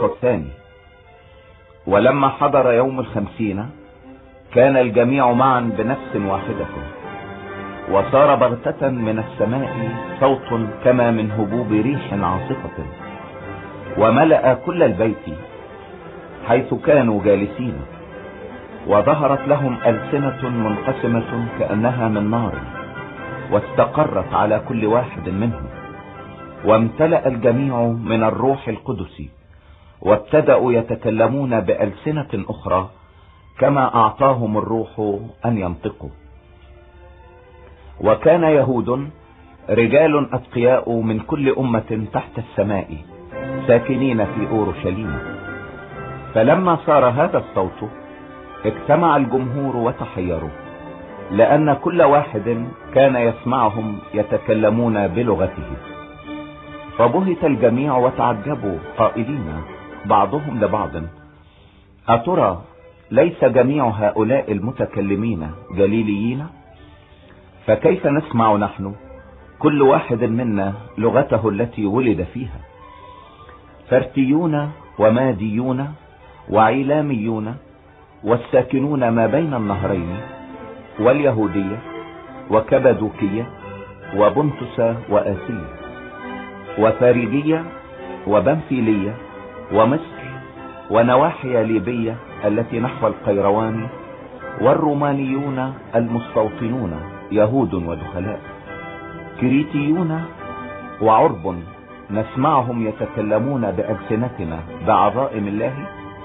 الإصحاح الثاني. ولما حضر يوم 50 كان الجميع معا بنفس واحدة، وصار بغتة من السماء صوت كما من هبوب ريح عاصفة، وملأ كل البيت حيث كانوا جالسين، وظهرت لهم ألسنة منقسمة كأنها من نار، واستقرت على كل واحد منهم، وامتلأ الجميع من الروح القدس، وابتدأوا يتكلمون بألسنة أخرى كما أعطاهم الروح أن ينطقوا. وكان يهود رجال أتقياء من كل أمة تحت السماء ساكنين في أورشليم. فلما صار هذا الصوت اجتمع الجمهور وتحيروا، لأن كل واحد كان يسمعهم يتكلمون بلغته. فبهت الجميع وتعجبوا قائلين بعضهم لبعض: أترى ليس جميع هؤلاء المتكلمين جليليين؟ فكيف نسمع نحن كل واحد منا لغته التي ولد فيها؟ فرتيون وماديون وعيلاميون والساكنون ما بين النهرين، واليهودية وكبدوكية وبنطس وآسية وفاريجية وبنفيلية ومصر ونواحي ليبية التي نحو القيروان، والرومانيون المستوطنون يهود ودخلاء، كريتيون وعرب نسمعهم يتكلمون بألسنتنا بعظائم الله.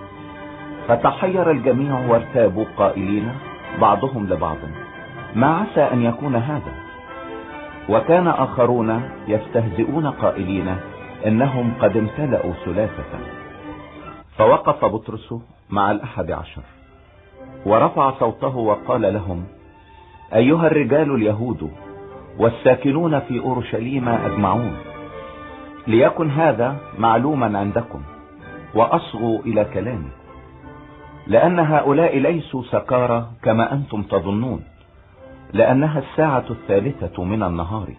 فتحير الجميع وارتابوا قائلين بعضهم لبعض: ما عسى أن يكون هذا؟ وكان آخرون يستهزئون قائلين: إنهم قد امتلأوا ثلاثة. فوقف بطرس مع 11 ورفع صوته وقال لهم: أيها الرجال اليهود والساكنون في أورشليم أجمعون، ليكن هذا معلوما عندكم وأصغوا إلى كلامي، لأن هؤلاء ليسوا سكارى كما أنتم تظنون، لأنها الساعة 3 من النهار،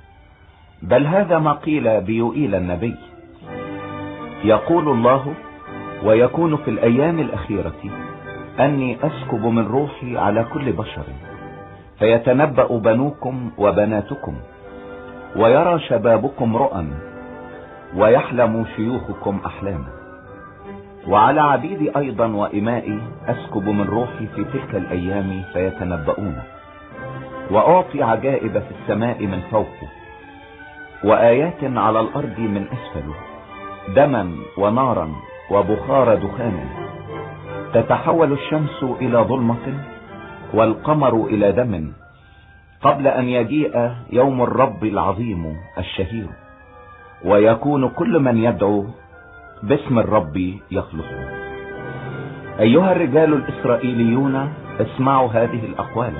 بل هذا ما قيل بيوئيل النبي: يقول الله: ويكون في الأيام الأخيرة أني أسكب من روحي على كل بشر، فيتنبأ بنوكم وبناتكم، ويرى شبابكم رؤى، ويحلم شيوخكم أحلاما. وعلى عبيدي أيضا وإمائي أسكب من روحي في تلك الأيام فيتنبؤون، وأعطي عجائب في السماء من فوق، وآيات على الأرض من أسفل، دما ونارا وبخار دخان، تتحول الشمس إلى ظلمة والقمر إلى دم، قبل أن يجيء يوم الرب العظيم الشهير، ويكون كل من يدعو باسم الرب يخلص. أيها الرجال الإسرائيليون اسمعوا هذه الأقوال: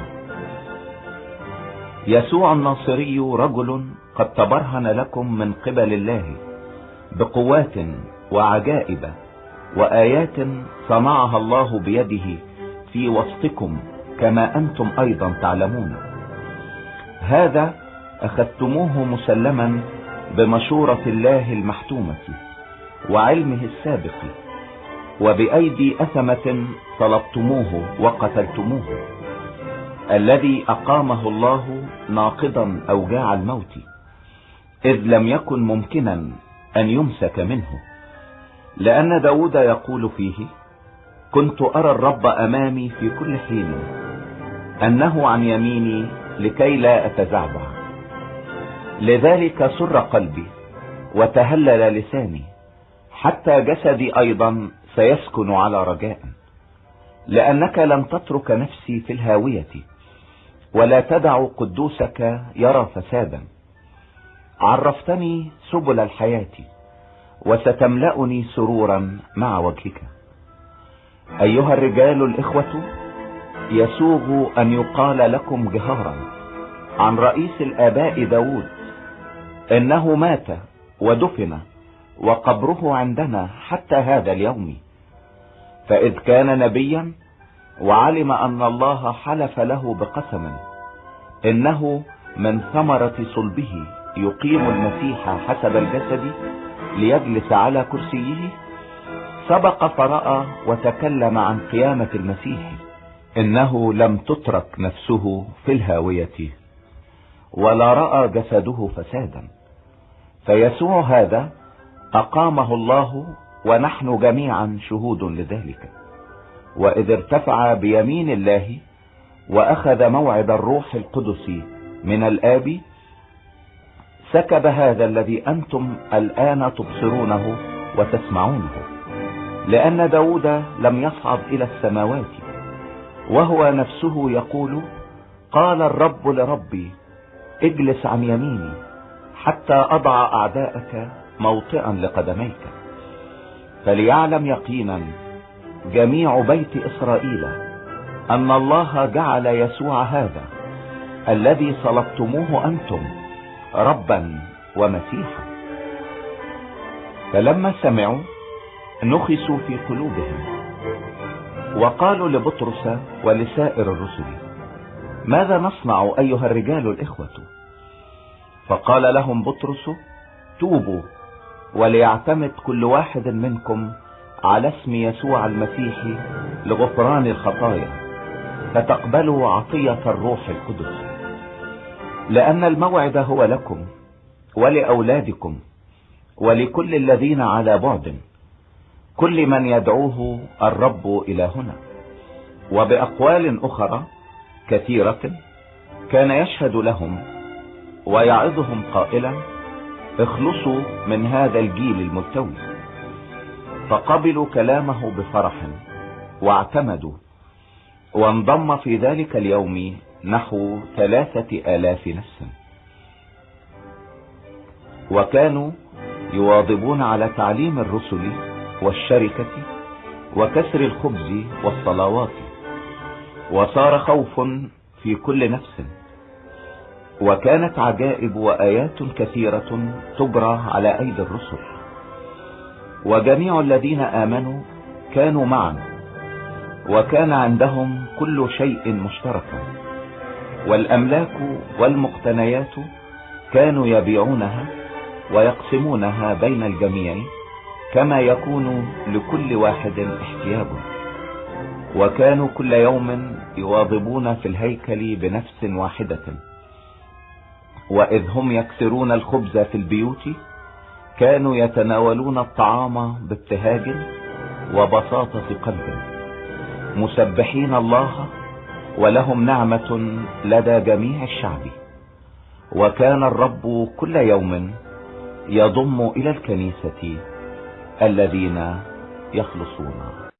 يسوع الناصري رجل قد تبرهن لكم من قبل الله بقوات وعجائب وآيات صنعها الله بيده في وسطكم، كما أنتم أيضا تعلمون. هذا أخذتموه مسلما بمشورة الله المحتومة وعلمه السابق، وبأيدي أثمة طلبتموه وقتلتموه، الذي أقامه الله ناقضا أوجاع الموت، إذ لم يكن ممكنا أن يمسك منه. لأن داود يقول فيه: كنت أرى الرب أمامي في كل حين، أنه عن يميني لكي لا أتزعزع. لذلك سر قلبي وتهلل لساني، حتى جسدي أيضا سيسكن على رجاء، لأنك لم تترك نفسي في الهاوية، ولا تدع قدوسك يرى فسادا. عرفتني سبل الحياة، وستملأني سرورا مع وجهك. أيها الرجال الإخوة، يسوغ أن يقال لكم جهارا عن رئيس الآباء داود إنه مات ودفن، وقبره عندنا حتى هذا اليوم. فإذ كان نبيا وعلم أن الله حلف له بقسم إنه من ثمرة صلبه يقيم المسيح حسب الجسد ليجلس على كرسيه، سبق فرأى وتكلم عن قيامة المسيح، إنه لم تترك نفسه في الهاوية ولا رأى جسده فسادا. فيسوع هذا أقامه الله، ونحن جميعا شهود لذلك. وإذ ارتفع بيمين الله وأخذ موعد الروح القدس من الآب، سكب هذا الذي أنتم الآن تبصرونه وتسمعونه. لأن داود لم يصعد إلى السماوات، وهو نفسه يقول: قال الرب لربي اجلس عن يميني حتى أضع أعداءك موطئا لقدميك. فليعلم يقينا جميع بيت إسرائيل أن الله جعل يسوع هذا الذي صلبتموه أنتم ربا ومسيحا. فلما سمعوا نخسوا في قلوبهم، وقالوا لبطرس ولسائر الرسل: ماذا نصنع أيها الرجال الإخوة؟ فقال لهم بطرس: توبوا وليعتمد كل واحد منكم على اسم يسوع المسيح لغفران الخطايا، فتقبلوا عطية الروح القدس. لأن الموعد هو لكم ولأولادكم ولكل الذين على بعد، كل من يدعوه الرب إلى هنا. وبأقوال أخرى كثيرة كان يشهد لهم ويعظهم قائلا: اخلصوا من هذا الجيل الملتوي. فقبلوا كلامه بفرح واعتمدوا، وانضم في ذلك اليوم نحو 3000 نفس. وكانوا يواظبون على تعليم الرسل والشركة وكسر الخبز والصلوات. وصار خوف في كل نفس، وكانت عجائب وآيات كثيرة تجرى على أيدي الرسل. وجميع الذين آمنوا كانوا معا، وكان عندهم كل شيء مشتركا، والأملاك والمقتنيات كانوا يبيعونها ويقسمونها بين الجميع كما يكون لكل واحد احتياجه. وكانوا كل يوم يواظبون في الهيكل بنفس واحدة، وإذ هم يكسرون الخبز في البيوت كانوا يتناولون الطعام بابتهاج وبساطة قلب، مسبحين الله، ولهم نعمة لدى جميع الشعب. وكان الرب كل يوم يضم إلى الكنيسة الذين يخلصون.